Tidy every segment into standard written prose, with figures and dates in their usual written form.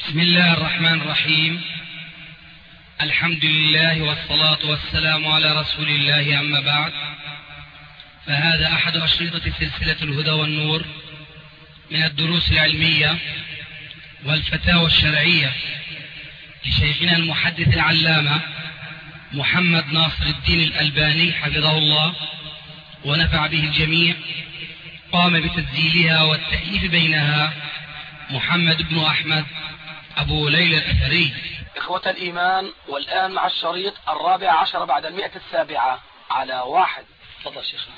بسم الله الرحمن الرحيم. الحمد لله والصلاة والسلام على رسول الله، أما بعد، فهذا أحد أشرطة سلسلة الهدى والنور من الدروس العلمية والفتاوى الشرعية لشيخنا المحدث العلامة محمد ناصر الدين الألباني حفظه الله ونفع به الجميع. قام بتسجيلها والتأليف بينها محمد بن أحمد أبو ليلى الأثري. إخوة الإيمان، والآن مع الشريط 14 بعد 107 على 1. تفضل شيخنا.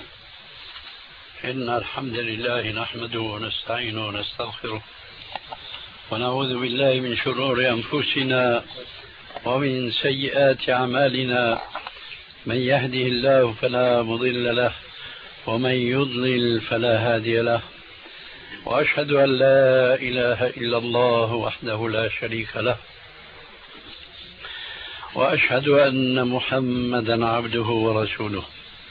إن الحمد لله نحمده ونستعينه ونستغفره ونعوذ بالله من شرور أنفسنا ومن سيئات أعمالنا. من يهده الله فلا مضل له ومن يضلل فلا هادي له، وأشهد أن لا إله إلا الله وحده لا شريك له، وأشهد أن محمدا عبده ورسوله.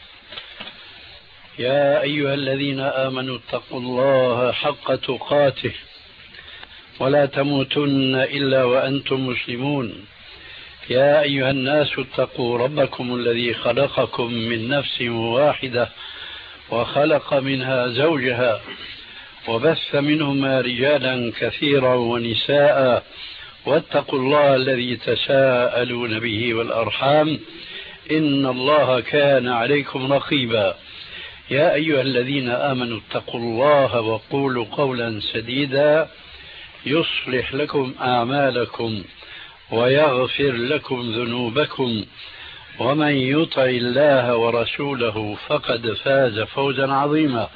يا أيها الذين آمنوا اتقوا الله حق تقاته ولا تموتن إلا وأنتم مسلمون. يا أيها الناس اتقوا ربكم الذي خلقكم من نفس واحدة وخلق منها زوجها وبث منهما رجالا كثيرا ونساء، واتقوا الله الذي تساءلون به والأرحام إن الله كان عليكم رقيبا. يا أيها الذين آمنوا اتقوا الله وقولوا قولا سديدا يصلح لكم أعمالكم ويغفر لكم ذنوبكم، ومن يطع الله ورسوله فقد فاز فوزا عظيما.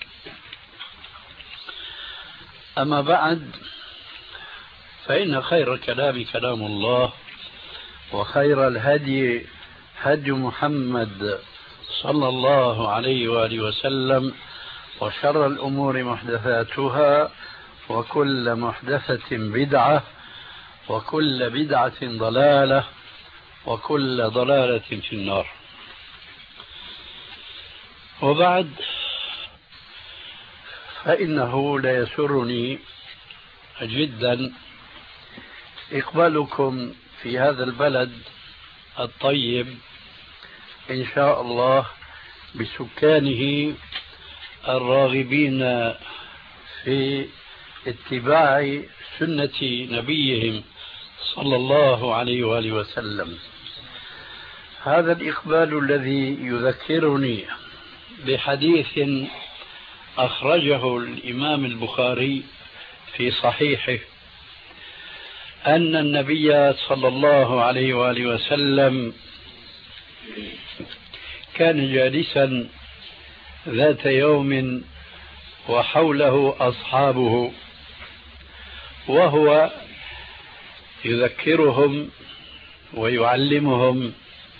أما بعد، فإن خير الكلام كلام الله، وخير الهدي هدي محمد صلى الله عليه وآله وسلم، وشر الأمور محدثاتها، وكل محدثة بدعة، وكل بدعة ضلالة، وكل ضلالة في النار. وبعد، فإنه ليسرني جدا إقبالكم في هذا البلد الطيب إن شاء الله، بسكانه الراغبين في اتباع سنة نبيهم صلى الله عليه وآله وسلم. هذا الإقبال الذي يذكرني بحديث أخرجه الإمام البخاري في صحيحه، أن النبي صلى الله عليه وآله وسلم كان جالسا ذات يوم وحوله أصحابه، وهو يذكرهم ويعلمهم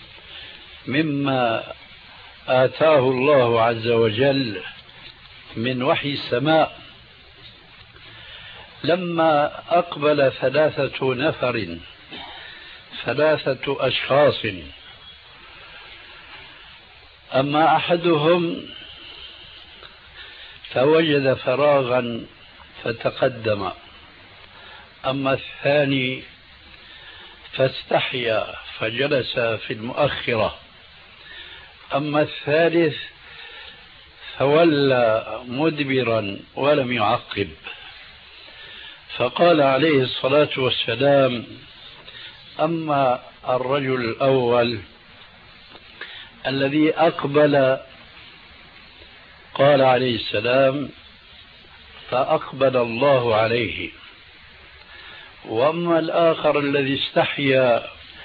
مما آتاه الله عز وجل من وحي السماء. لما أقبل ثلاثة أشخاص، أما أحدهم فوجد فراغا فتقدم، أما الثاني فاستحيا فجلس في المؤخرة، أما الثالث فولى مدبرا ولم يعقب. فقال عليه الصلاة والسلام: أما الرجل الأول الذي أقبل، قال عليه السلام: فأقبل الله عليه. وأما الآخر الذي استحيا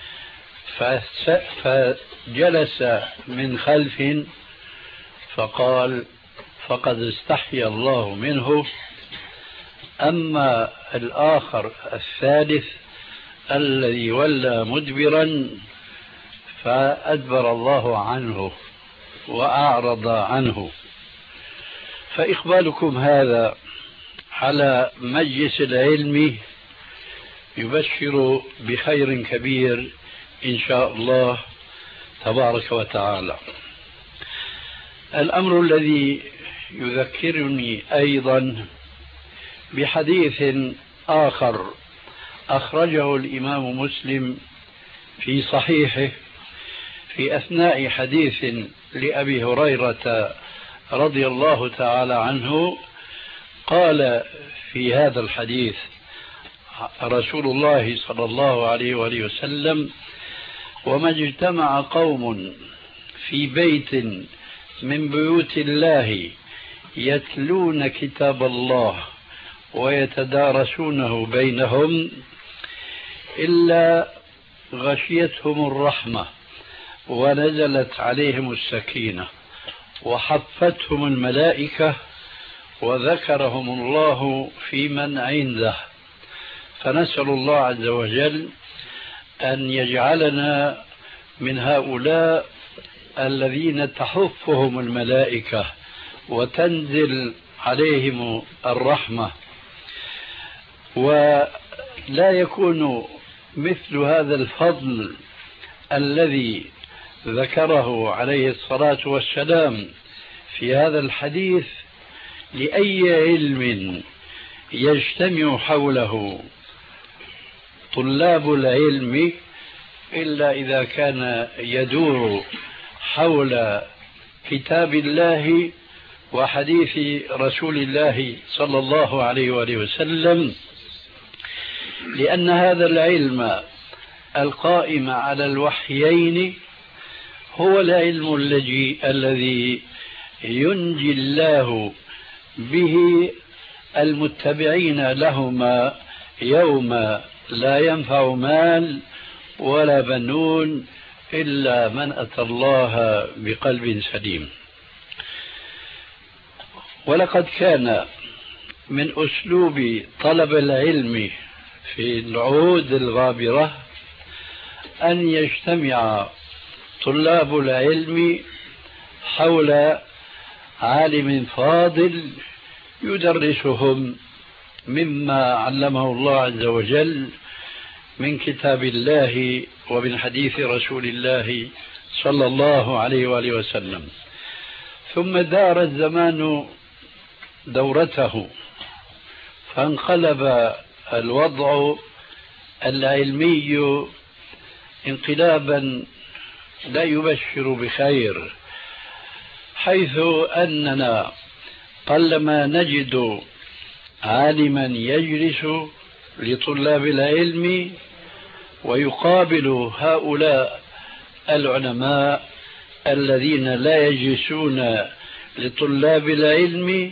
فجلس من خلف، فقال: فقد استحيا الله منه. أما الآخر الثالث الذي ولى مدبرا فأدبر الله عنه وأعرض عنه. فإقبالكم هذا على مجلس العلم يبشر بخير كبير إن شاء الله تبارك وتعالى. الأمر الذي يذكرني أيضا بحديث آخر أخرجه الإمام مسلم في صحيحه في أثناء حديث لأبي هريرة رضي الله تعالى عنه. قال في هذا الحديث رسول الله صلى الله عليه وآله وسلم: وما اجتمع قوم في بيت من بيوت الله يتلون كتاب الله ويتدارسونه بينهم إلا غشيتهم الرحمة ونزلت عليهم السكينة وحفتهم الملائكة وذكرهم الله في من عنده. فنسأل الله عز وجل أن يجعلنا من هؤلاء الذين تحفهم الملائكة وتنزل عليهم الرحمة. ولا يكون مثل هذا الفضل الذي ذكره عليه الصلاة والسلام في هذا الحديث لأي علم يجتمع حوله طلاب العلم إلا إذا كان يدور حول كتاب الله وحديث رسول الله صلى الله عليه وآله وسلم، لأن هذا العلم القائم على الوحيين هو العلم الذي ينجي الله به المتبعين لهما يوم لا ينفع مال ولا بنون إلا من أتى الله بقلب سليم. ولقد كان من أسلوب طلب العلم في العهود الغابرة أن يجتمع طلاب العلم حول عالم فاضل يدرسهم مما علمه الله عز وجل من كتاب الله ومن حديث رسول الله صلى الله عليه وآله وسلم. ثم دار الزمان دورته فانقلب الوضع العلمي انقلابا لا يبشر بخير، حيث أننا قلما نجد عالما يجلس لطلاب العلم ويقابل هؤلاء العلماء الذين لا يجلسون لطلاب العلم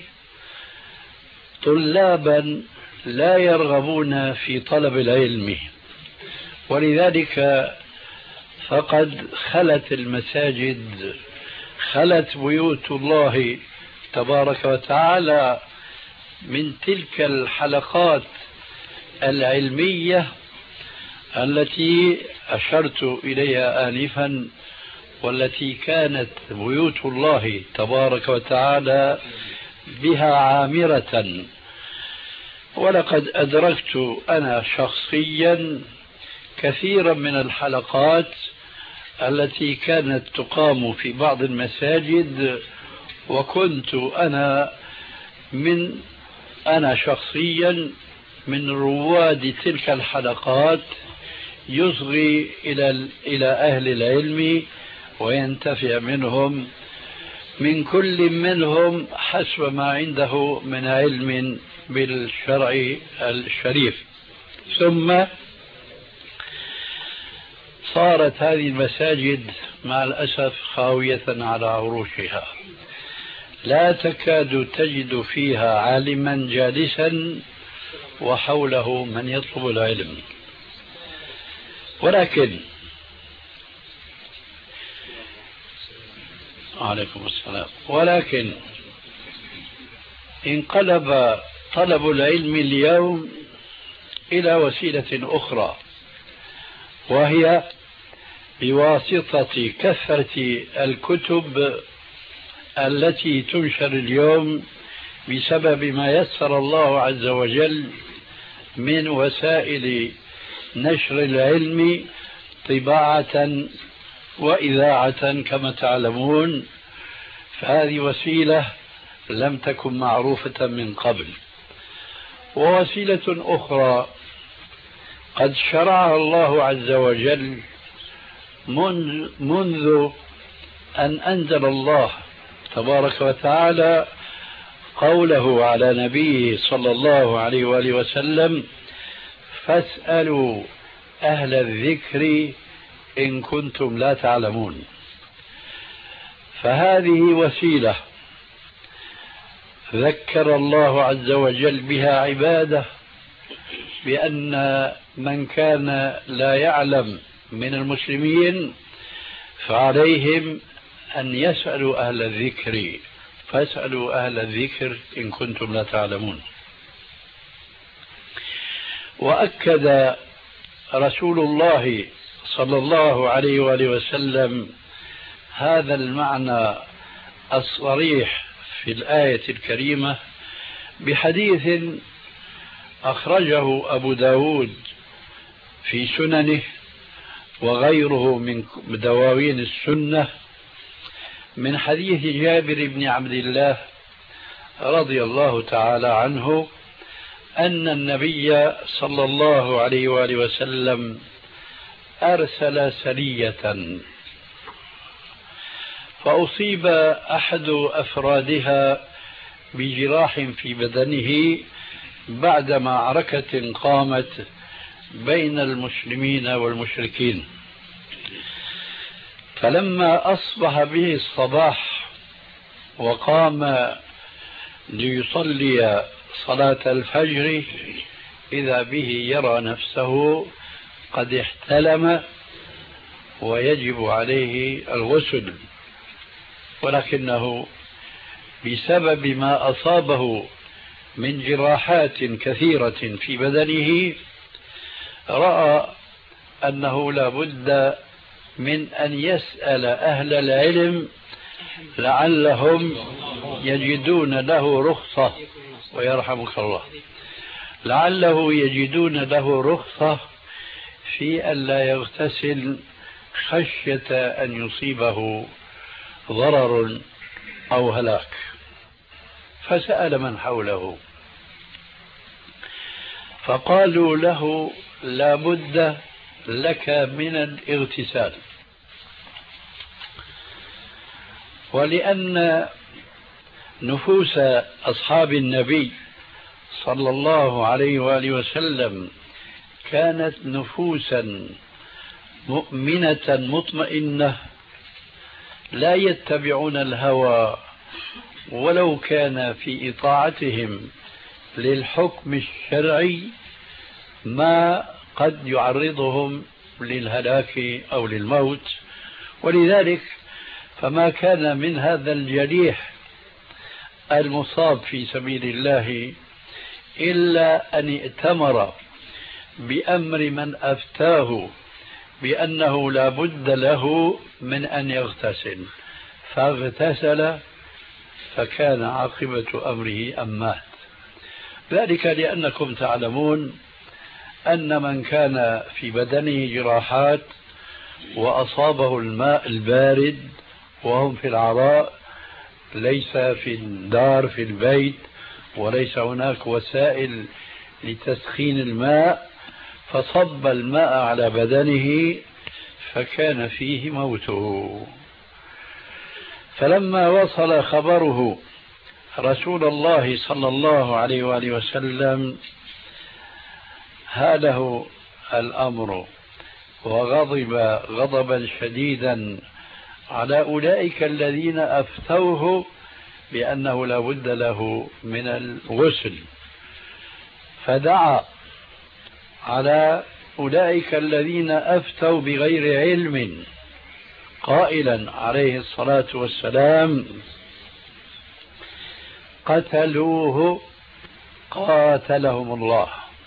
طلابا لا يرغبون في طلب العلم. ولذلك فقد خلت المساجد، خلت بيوت الله تبارك وتعالى من تلك الحلقات العلمية التي أشرت إليها آنفا، والتي كانت بيوت الله تبارك وتعالى بها عامرة. ولقد أدركت أنا شخصيا كثيرا من الحلقات التي كانت تقام في بعض المساجد، وكنت أنا شخصيا من رواد تلك الحلقات، يصغي إلى أهل العلم وينتفع منهم، من كل منهم حسب ما عنده من علم بالشرع الشريف. ثم صارت هذه المساجد مع الأسف خاوية على عروشها، لا تكاد تجد فيها عالما جالسا وحوله من يطلب العلم. ولكن عليكم السلام. ولكن انقلب طلب العلم اليوم إلى وسيلة أخرى، وهي بواسطة كثرة الكتب التي تنشر اليوم بسبب ما يسر الله عز وجل من وسائل نشر العلم طباعة وإذاعة كما تعلمون. فهذه وسيلة لم تكن معروفة من قبل. ووسيلة أخرى قد شرعها الله عز وجل منذ أن أنزل الله تبارك وتعالى قوله على نبيه صلى الله عليه وآله وسلم: فاسألوا أهل الذكر إن كنتم لا تعلمون. فهذه وسيلة ذكر الله عز وجل بها عباده بأن من كان لا يعلم من المسلمين فعليهم أن يسألوا أهل الذكر، فاسألوا أهل الذكر إن كنتم لا تعلمون. وأكد رسول الله صلى الله عليه وآله وسلم هذا المعنى الصريح في الآية الكريمة بحديث أخرجه أبو داود في سننه وغيره من دواوين السنة من حديث جابر بن عبد الله رضي الله تعالى عنه أن النبي صلى الله عليه وآله وسلم أرسل سرية فأصيب أحد أفرادها بجراح في بدنه بعد معركة قامت بين المسلمين والمشركين. فلما أصبح به الصباح وقام ليصلي صلاة الفجر إذا به يرى نفسه قد احتلم ويجب عليه الغسل، ولكنه بسبب ما أصابه من جراحات كثيرة في بدنه رأى أنه لا بد من أن يسأل أهل العلم لعلهم يجدون له رخصة، ويرحمك الله، لعله يجدون له رخصة في أن لا يغتسل خشية أن يصيبه ضرر أو هلاك. فسأل من حوله فقالوا له: لا بد لك من الاغتسال. ولأن نفوس أصحاب النبي صلى الله عليه وآله وسلم كانت نفوسا مؤمنة مطمئنة لا يتبعون الهوى ولو كان في إطاعتهم للحكم الشرعي ما قد يعرضهم للهلاك أو للموت. ولذلك فما كان من هذا الجريح المصاب في سبيل الله إلا أن ائتمر بأمر من أفتاه بأنه لا بد له من أن يغتسل، فاغتسل فكان عاقبة أمره أن مات. ذلك لأنكم تعلمون أن من كان في بدنه جراحات وأصابه الماء البارد وهم في العراء، ليس في الدار في البيت وليس هناك وسائل لتسخين الماء، فصب الماء على بدنه فكان فيه موته. فلما وصل خبره رسول الله صلى الله عليه وآله وسلم هاله الأمر وغضب غضبا شديدا على أولئك الذين أفتوه بأنه لا بد له من الغسل، فدعا على أولئك الذين أفتوا بغير علم قائلا عليه الصلاة والسلام: قتلوه قاتلهم الله،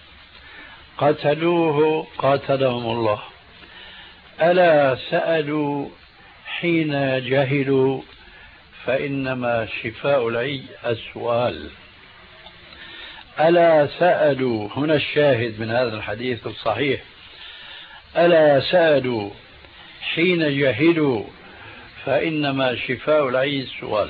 قتلوه قاتلهم الله، ألا سألوا حين جهلوا فإنما شفاء العي السؤال. ألا سألوا، هنا الشاهد من هذا الحديث الصحيح، ألا سألوا حين جهلوا فإنما شفاء العي السؤال.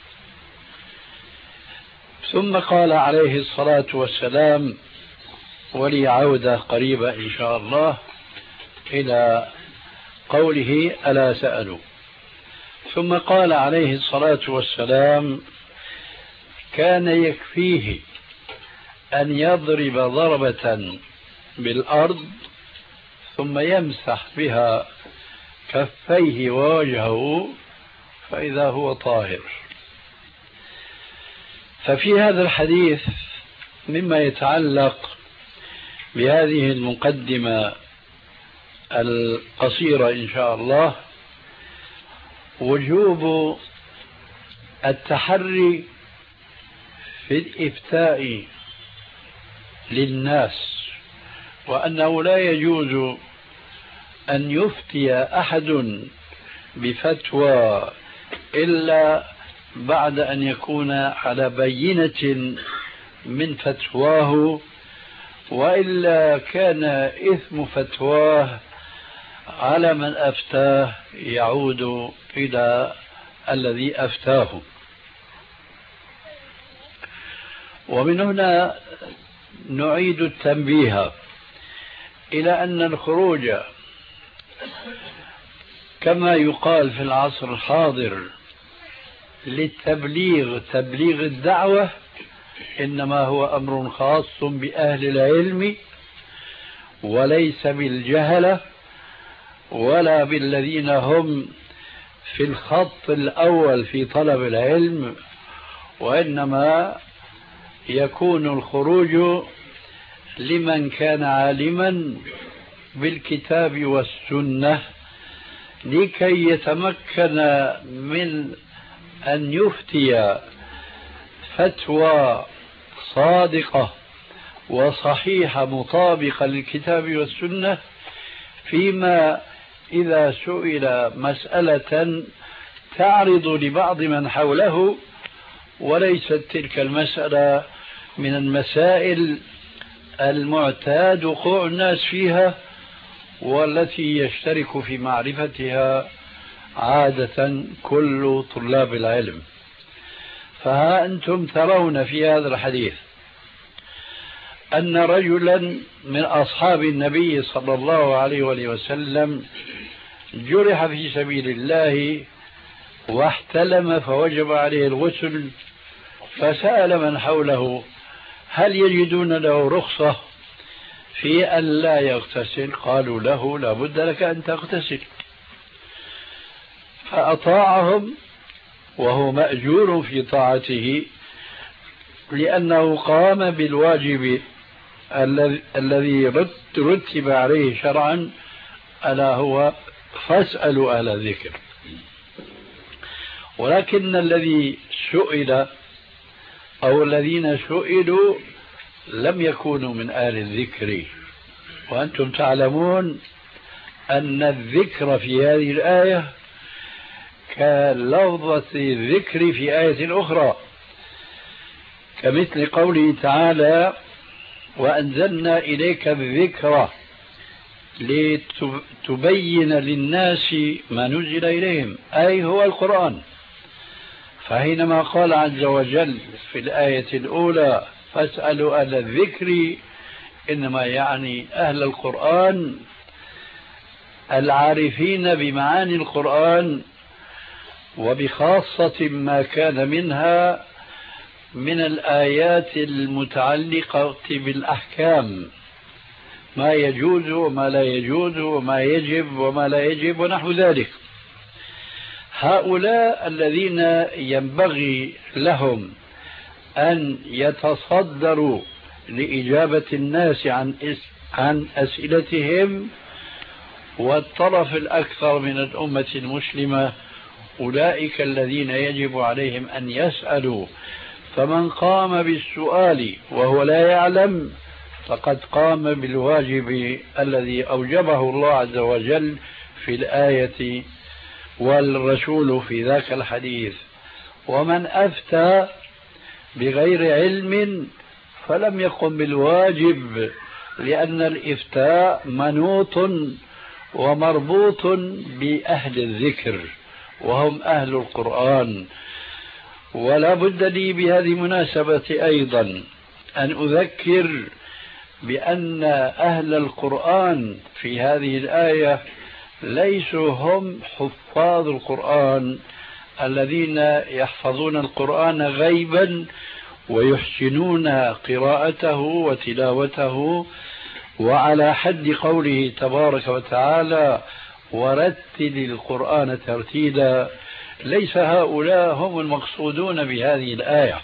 ثم قال عليه الصلاة والسلام: ولي عودة قريبة إن شاء الله إلى قوله ألا سألوا. ثم قال عليه الصلاة والسلام كان يكفيه أن يضرب ضربة بالأرض ثم يمسح بها كفيه ووجهه فإذا هو طاهر. ففي هذا الحديث مما يتعلق بهذه المقدمة القصيرة إن شاء الله وجوب التحري في الإفتاء للناس، وأنه لا يجوز أن يفتي أحد بفتوى إلا بعد أن يكون على بينة من فتواه، وإلا كان إثم فتواه على من أفتاه يعود إلى الذي أفتاه. ومن هنا نعيد التنبيه إلى أن الخروج كما يقال في العصر الحاضر للتبليغ، تبليغ الدعوة، إنما هو أمر خاص بأهل العلم وليس بالجهلة ولا بالذين هم في الخط الأول في طلب العلم، وإنما يكون الخروج لمن كان عالما بالكتاب والسنة لكي يتمكن من أن يفتي فتوى صادقة وصحيحة مطابقة للكتاب والسنة فيما إذا سئل مسألة تعرض لبعض من حوله وليست تلك المسألة من المسائل المعتاد وقوع الناس فيها والتي يشترك في معرفتها عادة كل طلاب العلم. فها أنتم ترون في هذا الحديث أن رجلا من أصحاب النبي صلى الله عليه وسلم جرح في سبيل الله واحتلم فوجب عليه الغسل، فسأل من حوله هل يجدون له رخصة في أن لا يغتسل؟ قالوا له لا بد لك أن تغتسل، فأطاعهم وهو مأجور في طاعته لأنه قام بالواجب الذي رتب عليه شرعا، ألا هو فاسألوا أهل الذكر. ولكن الذي سئل أو الذين سئلوا لم يكونوا من أهل الذكر، وأنتم تعلمون أن الذكر في هذه الآية كلفظة الذكر في آية أخرى، كمثل قوله تعالى وأنزلنا إليك الذكر لتبين للناس ما نزل إليهم، أي هو القرآن. فحينما قال عز وجل في الآية الأولى فاسألوا أهل الذكر، إنما يعني أهل القرآن العارفين بمعاني القرآن وبخاصة ما كان منها من الآيات المتعلقة بالأحكام، ما يجوز وما لا يجوز وما يجب وما لا يجب ونحو ذلك. هؤلاء الذين ينبغي لهم أن يتصدروا لإجابة الناس عن أسئلتهم، والطرف الأكثر من الأمة المسلمة أولئك الذين يجب عليهم أن يسألوا، فمن قام بالسؤال وهو لا يعلم فقد قام بالواجب الذي أوجبه الله عز وجل في الآية والرسول في ذاك الحديث. ومن أفتى بغير علم فلم يقم بالواجب، لأن الإفتاء منوط ومربوط بأهل الذكر وهم أهل القرآن. ولا بد لي بهذه المناسبة أيضا أن أذكر بأن أهل القرآن في هذه الآية ليسوا هم حفاظ القرآن الذين يحفظون القرآن غيبا ويحسنون قراءته وتلاوته، وعلى حد قوله تبارك وتعالى ورتل القرآن ترتيلا. ليس هؤلاء هم المقصودون بهذه الآية،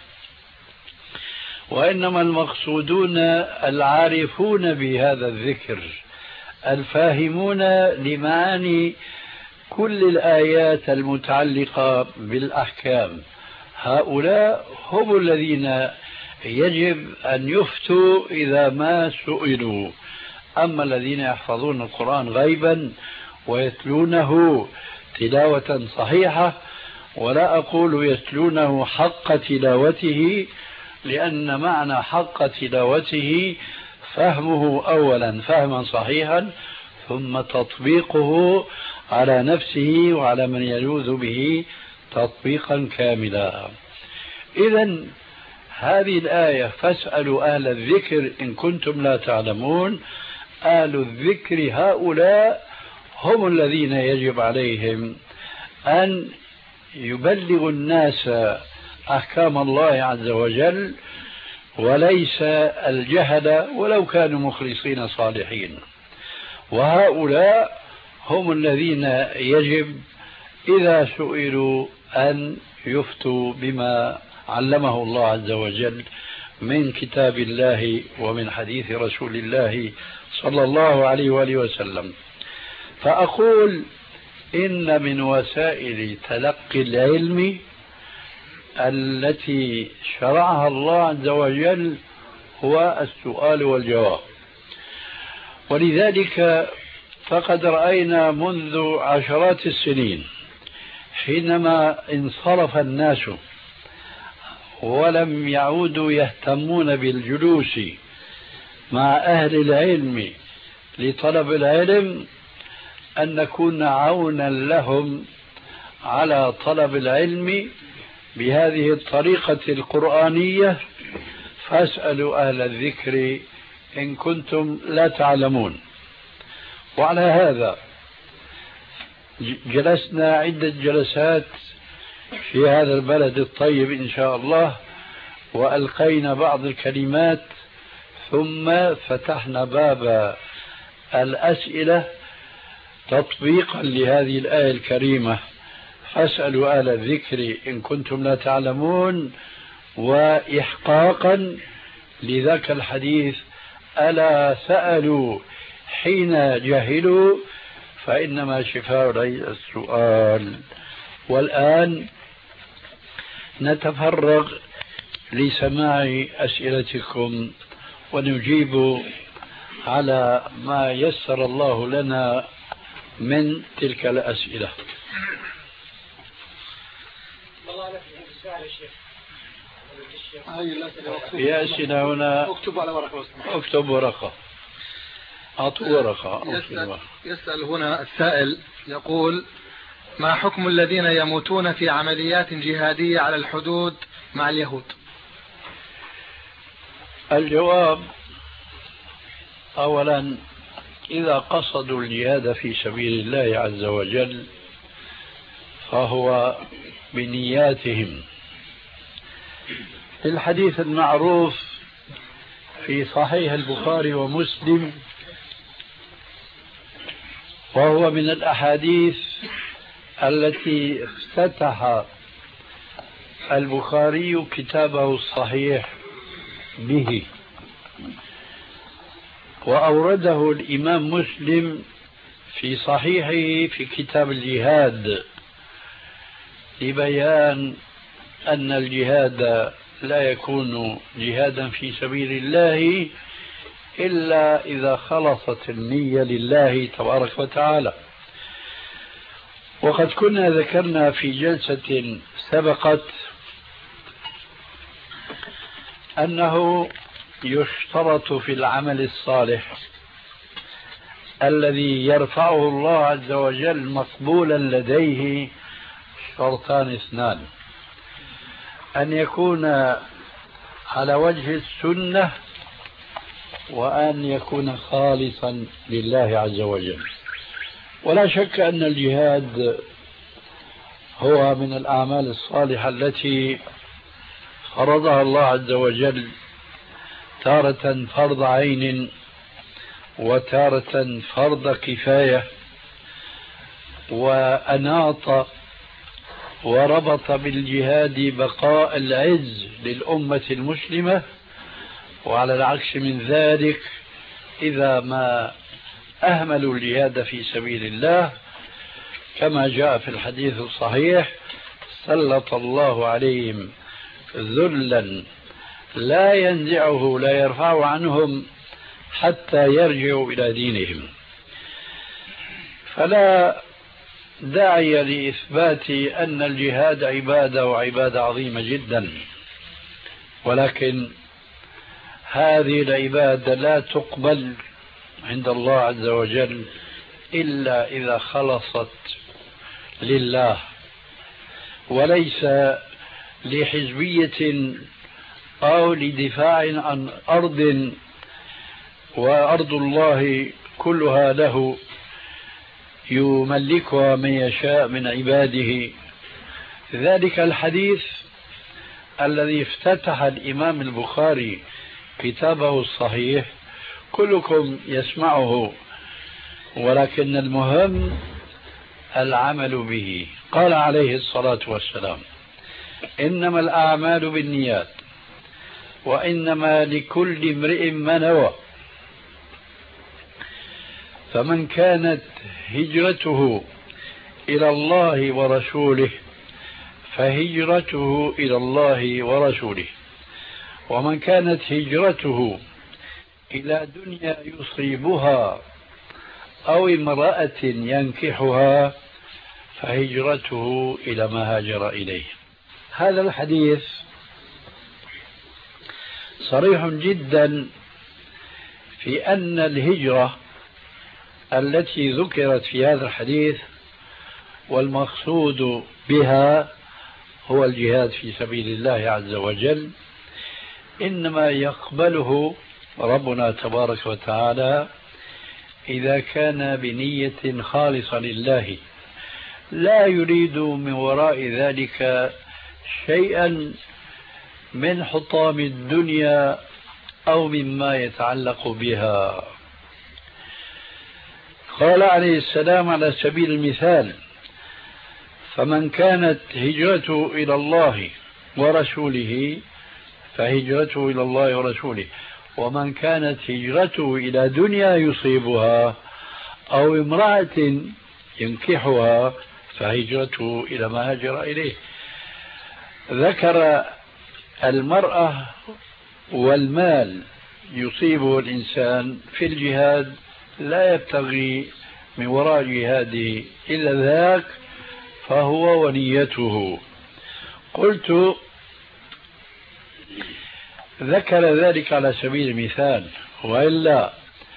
وإنما المقصودون العارفون بهذا الذكر، الفاهمون لمعاني كل الآيات المتعلقة بالأحكام. هؤلاء هم الذين يجب أن يفتوا إذا ما سئلوا. أما الذين يحفظون القرآن غيبا ويتلونه تلاوة صحيحة، ولا أقول يتلونه حق تلاوته، لأن معنى حق تلاوته فهمه أولا فهما صحيحا، ثم تطبيقه على نفسه وعلى من يلوذ به تطبيقا كاملا. إذن هذه الآية فاسألوا أهل الذكر إن كنتم لا تعلمون. أهل الذكر هؤلاء هم الذين يجب عليهم أن يبلغوا الناس أحكام الله عز وجل، وليس الجهل ولو كانوا مخلصين صالحين. وهؤلاء هم الذين يجب إذا سئلوا أن يفتوا بما علمه الله عز وجل من كتاب الله ومن حديث رسول الله صلى الله عليه وآله وسلم. فأقول إن من وسائل تلقي العلم التي شرعها الله عز وجل هو السؤال والجواب. ولذلك فقد رأينا منذ عشرات السنين حينما انصرف الناس ولم يعودوا يهتمون بالجلوس مع أهل العلم لطلب العلم، أن نكون عونا لهم على طلب العلم بهذه الطريقة القرآنية. فاسألوا أهل الذكر إن كنتم لا تعلمون. وعلى هذا جلسنا عدة جلسات في هذا البلد الطيب إن شاء الله، وألقينا بعض الكلمات، ثم فتحنا باب الأسئلة تطبيقا لهذه الآية الكريمة فاسألوا أهل الذكر إن كنتم لا تعلمون، وإحقاقا لذاك الحديث ألا سألوا حين جهلوا فإنما شفاء السؤال. والآن نتفرغ لسماع أسئلتكم ونجيب على ما يسر الله لنا من تلك الأسئلة. في أسئلة هنا. اكتب ورقة. أعطوا ورقة. يسأل هنا السائل يقول: ما حكم الذين يموتون في عمليات جهادية على الحدود مع اليهود؟ الجواب: أولا، إذا قصدوا الجهاد في سبيل الله عز وجل فهو بنياتهم. الحديث المعروف في صحيح البخاري ومسلم، وهو من الأحاديث التي افتتح البخاري كتابه الصحيح به، وأورده الإمام مسلم في صحيحه في كتاب الجهاد لبيان أن الجهاد لا يكون جهادا في سبيل الله إلا إذا خلصت النية لله تبارك وتعالى. وقد كنا ذكرنا في جلسة سبقت أنه يشترط في العمل الصالح الذي يرفعه الله عز وجل مقبولا لديه شرطان اثنان: أن يكون على وجه السنة وأن يكون خالصا لله عز وجل. ولا شك أن الجهاد هو من الأعمال الصالحة التي فرضها الله عز وجل تارة فرض عين وتارة فرض كفاية، وأناط وربط بالجهاد بقاء العز للأمة المسلمة. وعلى العكس من ذلك إذا ما أهملوا الجهاد في سبيل الله كما جاء في الحديث الصحيح سلط الله عليهم ذلا لا ينزعه لا يرفع عنهم حتى يرجعوا إلى دينهم. فلا داعي لإثبات أن الجهاد عبادة وعبادة عظيمة جدا، ولكن هذه العبادة لا تقبل عند الله عز وجل إلا إذا خلصت لله، وليس لحزبية أو لدفاع عن أرض وأرض الله كلها له يملكها من يشاء من عباده. ذلك الحديث الذي افتتح الإمام البخاري كتابه الصحيح كلكم يسمعه، ولكن المهم العمل به. قال عليه الصلاة والسلام: إنما الأعمال بالنيات وإنما لكل امرئ ما نوى، فمن كانت هجرته إلى الله ورسوله فهجرته إلى الله ورسوله، ومن كانت هجرته إلى دنيا يصيبها أو امرأة ينكحها فهجرته إلى ما هاجر إليه. هذا الحديث صريح جدا في أن الهجرة التي ذكرت في هذا الحديث والمقصود بها هو الجهاد في سبيل الله عز وجل إنما يقبله ربنا تبارك وتعالى إذا كان بنية خالصة لله، لا يريد من وراء ذلك شيئا من حطام الدنيا أو مما يتعلق بها. قال عليه السلام على سبيل المثال: فمن كانت هجرته إلى الله ورسوله فهجرته إلى الله ورسوله، ومن كانت هجرته إلى دنيا يصيبها أو امرأة ينكحها فهجرته إلى ما هاجر إليه. ذكر المرأة والمال يصيبه الإنسان في الجهاد، لا يبتغي من وراء جهاده إلا ذاك فهو ونيته. قلت ذكر ذلك على سبيل المثال، وإلا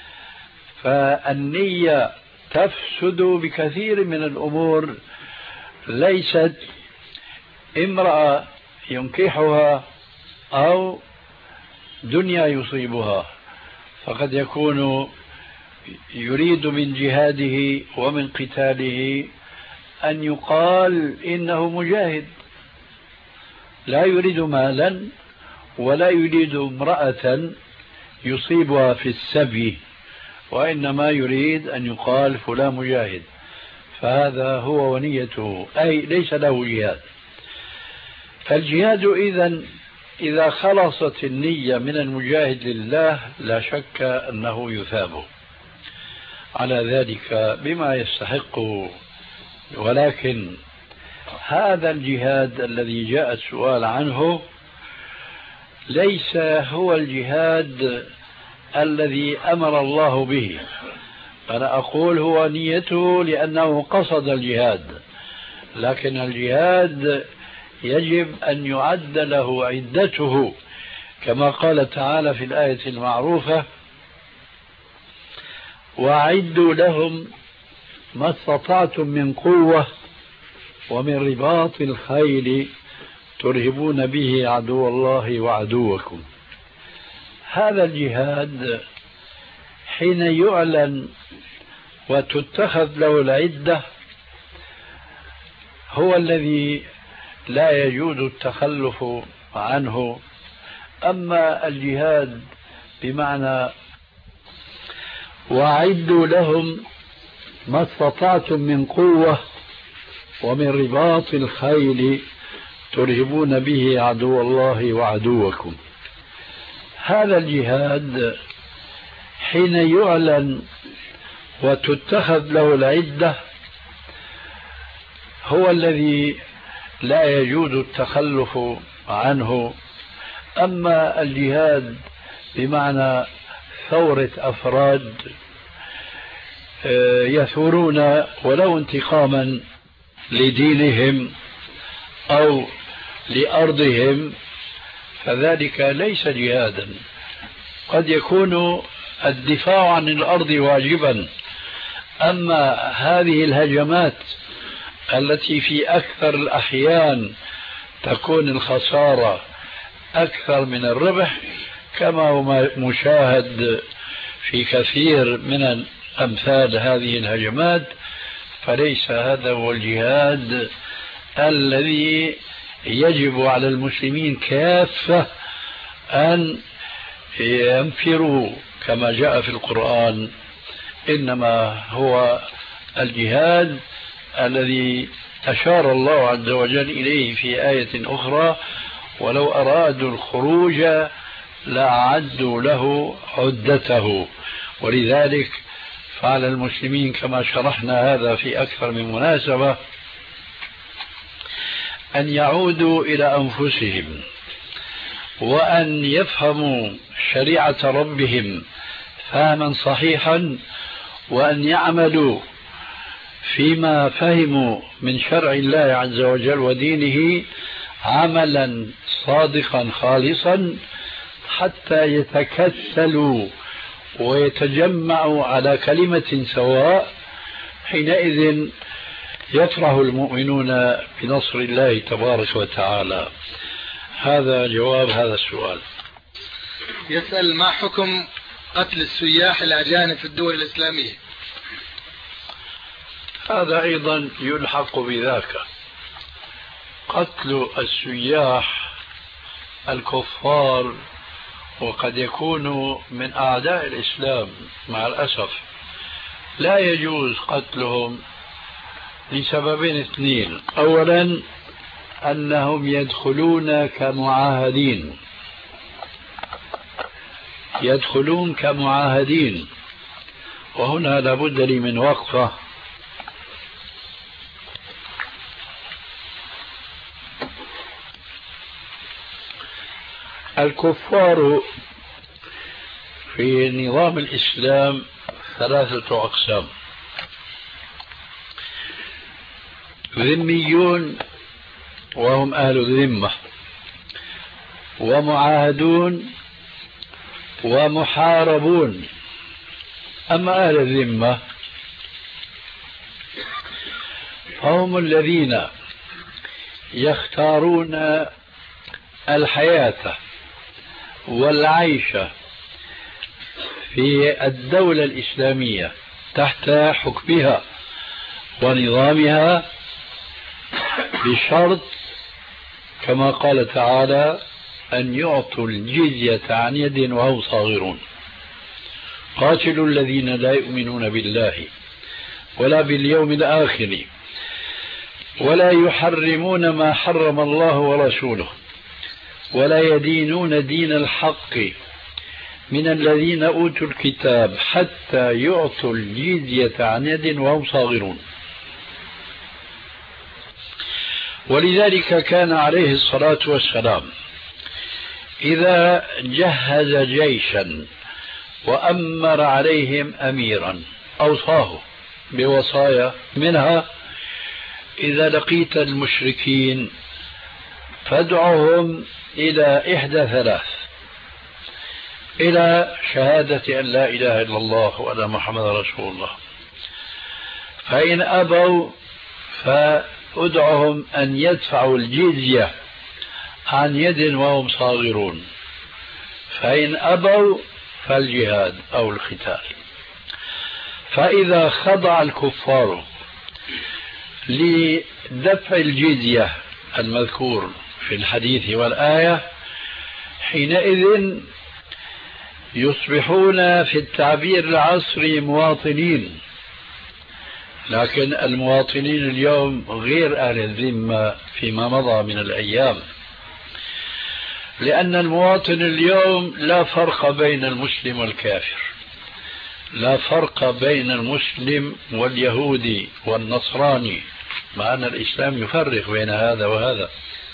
فالنية تفسد بكثير من الأمور، ليست امرأة ينكحها أو دنيا يصيبها، فقد يكون يريد من جهاده ومن قتاله أن يقال إنه مجاهد، لا يريد مالا ولا يريد امرأة يصيبها في السبي، وإنما يريد أن يقال فلان مجاهد، فهذا هو ونيته، أي ليس له جهاد. فالجهاد إذا خلصت النية من المجاهد لله لا شك أنه يثاب على ذلك بما يستحقه. ولكن هذا الجهاد الذي جاء السؤال عنه ليس هو الجهاد الذي أمر الله به. أنا أقول هو نيته لأنه قصد الجهاد، لكن الجهاد يجب أن يعد له عدته، كما قال تعالى في الآية المعروفة: وأعدوا لهم ما استطعتم من قوة ومن رباط الخيل ترهبون به عدو الله وعدوكم. هذا الجهاد حين يعلن وتتخذ له العدة هو الذي لا يجوز التخلف عنه. أما الجهاد بمعنى وأعدوا لهم ما استطعتم من قوة ومن رباط الخيل ترهبون به عدو الله وعدوكم، هذا الجهاد حين يعلن وتتخذ له العدة هو الذي لا يجوز التخلف عنه. أما الجهاد بمعنى ثورة أفراد يثورون ولو انتقاما لدينهم أو لأرضهم فذلك ليس جهادا. قد يكون الدفاع عن الأرض واجبا، أما هذه الهجمات التي في أكثر الأحيان تكون الخسارة أكثر من الربح كما هو مشاهد في كثير من أمثال هذه الهجمات، فليس هذا هو الجهاد الذي يجب على المسلمين كافة أن ينفروا كما جاء في القرآن. إنما هو الجهاد الذي أشار الله عز وجل إليه في آية أخرى: ولو أرادوا الخروج لأعدوا له عدته. ولذلك فعلى المسلمين كما شرحنا هذا في أكثر من مناسبة أن يعودوا إلى أنفسهم وأن يفهموا شريعة ربهم فهما صحيحا، وأن يعملوا فيما فهموا من شرع الله عز وجل ودينه عملا صادقا خالصا حتى يتكتلوا ويتجمعوا على كلمة سواء. حينئذ يفرح المؤمنون بنصر الله تبارك وتعالى. هذا جواب هذا السؤال. يسأل: ما حكم قتل السياح الأجانب في الدول الإسلامية؟ هذا أيضا يلحق بذاك. قتل السياح الكفار وقد يكونوا من أعداء الإسلام مع الأسف لا يجوز قتلهم لسببين اثنين: أولا أنهم يدخلون كمعاهدين، وهنا لابد لي من وقفة. الكفار في نظام الإسلام ثلاثة أقسام: ذميون وهم أهل الذمة، ومعاهدون، ومحاربون. أما أهل الذمة فهم الذين يختارون الحياة والعيش في الدولة الإسلامية تحت حكمها ونظامها بشرط كما قال تعالى: أن يعطوا الجزية عن يد وهم صاغرون. قاتلوا الذين لا يؤمنون بالله ولا باليوم الآخر ولا يحرمون ما حرم الله ورسوله ولا يدينون دين الحق من الذين أوتوا الكتاب حتى يعطوا الجزية عن يد وهم صاغرون. ولذلك كان عليه الصلاة والسلام إذا جهز جيشا وأمر عليهم أميرا أوصاه بوصايا، منها: إذا لقيت المشركين فادعهم إلى إحدى ثلاث: إلى شهادة أن لا إله إلا الله وأن محمد رسول الله، فإن أبوا فادعهم أن يدفعوا الجزية عن يد وهم صاغرون، فإن أبوا فالجهاد أو القتال. فإذا خضع الكفار لدفع الجزية المذكور في الحديث والآية حينئذ يصبحون في التعبير العصري مواطنين. لكن المواطنين اليوم غير أهل الذمة فيما مضى من الأيام، لأن المواطن اليوم لا فرق بين المسلم والكافر، لا فرق بين المسلم واليهودي والنصراني، مع أن الإسلام يفرق بين هذا وهذا.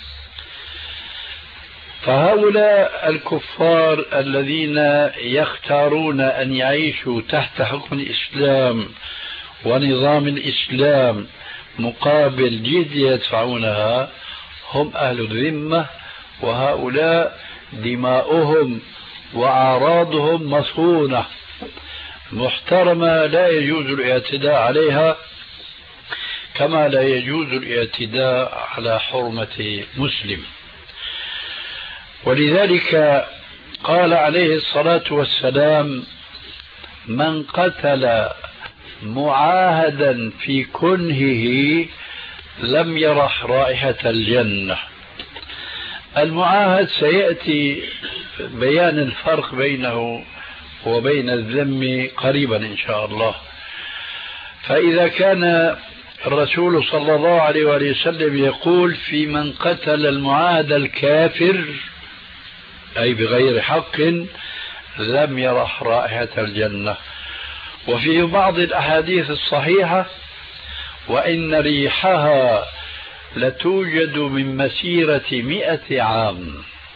فهؤلاء الكفار الذين يختارون أن يعيشوا تحت حكم الإسلام ونظام الإسلام مقابل جزية يدفعونها هم أهل الذمة، وهؤلاء دماؤهم وأعراضهم مصونة محترمة لا يجوز الاعتداء عليها، كما لا يجوز الاعتداء على حرمة مسلم. ولذلك قال عليه الصلاة والسلام: من قتل معاهدا في كنهه لم يرح رائحة الجنة. المعاهد سيأتي بيان الفرق بينه وبين الذم قريبا إن شاء الله. فإذا كان الرسول صلى الله عليه وآله وسلم يقول في من قتل المعاهد الكافر أي بغير حق لم يرح رائحة الجنة. وفي بعض الأحاديث الصحيحة: وإن ريحها لتوجد من مسيرة 100 عام.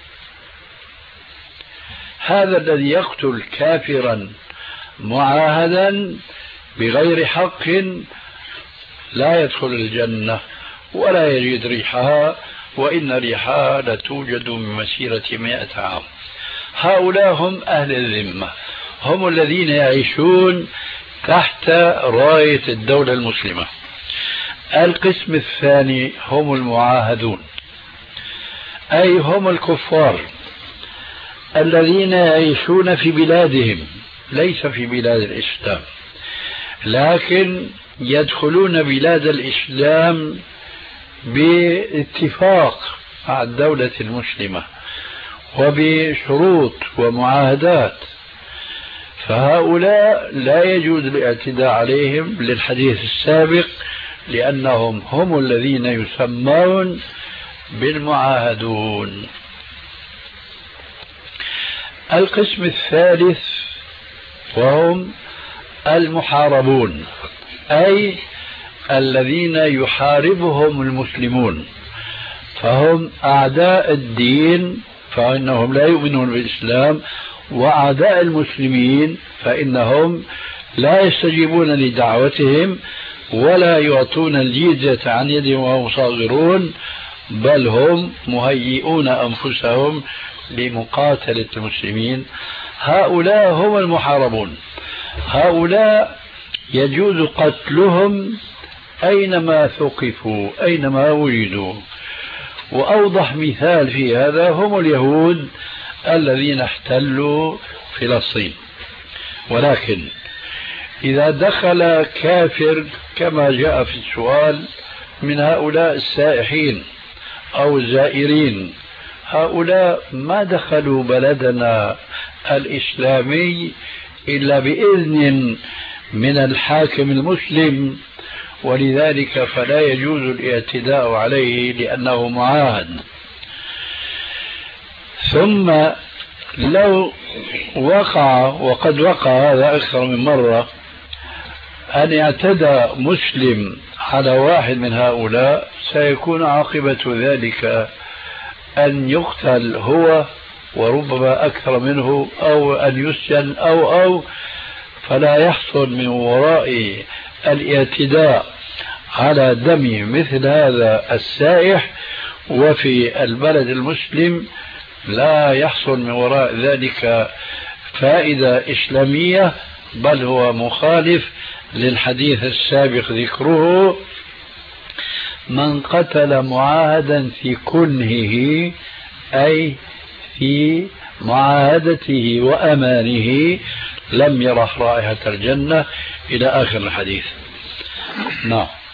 هذا الذي يقتل كافرا معاهدا بغير حق لا يدخل الجنة ولا يجد ريحها، وإن ريحها لتوجد من مسيرة 100 عام. هؤلاء هم أهل الذمة، هم الذين يعيشون تحت راية الدولة المسلمة. القسم الثاني هم المعاهدون، أي هم الكفار الذين يعيشون في بلادهم ليس في بلاد الإسلام، لكن يدخلون بلاد الإسلام باتفاق مع الدولة المسلمة وبشروط ومعاهدات. فهؤلاء لا يجوز الاعتداء عليهم للحديث السابق، لأنهم هم الذين يسمون بالمعاهدون. القسم الثالث وهم المحاربون، أي الذين يحاربهم المسلمون، فهم أعداء الدين فإنهم لا يؤمنون بالإسلام، وأعداء المسلمين فإنهم لا يستجيبون لدعوتهم ولا يعطون الجزية عن يدهم وهم صاغرون، بل هم مهيئون أنفسهم لمقاتلة المسلمين. هؤلاء هم المحاربون، هؤلاء يجوز قتلهم أينما ثقفوا أينما وجدوا. وأوضح مثال في هذا هم اليهود الذين احتلوا فلسطين. ولكن إذا دخل كافر كما جاء في السؤال من هؤلاء السائحين أو الزائرين، هؤلاء ما دخلوا بلدنا الإسلامي إلا بإذن من الحاكم المسلم، ولذلك فلا يجوز الاعتداء عليه لأنه معاهد. ثم لو وقع، وقد وقع هذا أكثر من مرة، أن اعتدى مسلم على واحد من هؤلاء، سيكون عاقبة ذلك أن يقتل هو وربما أكثر منه، أو أن يسجن أو فلا يحصل من وراء الاعتداء على دم مثل هذا السائح وفي البلد المسلم لا يحصل من وراء ذلك فائدة إسلامية، بل هو مخالف للحديث السابق ذكره: من قتل معاهدا في كنهه أي في معاهدته وأمانه لم يره رائحة الجنة إلى آخر الحديث. نعم.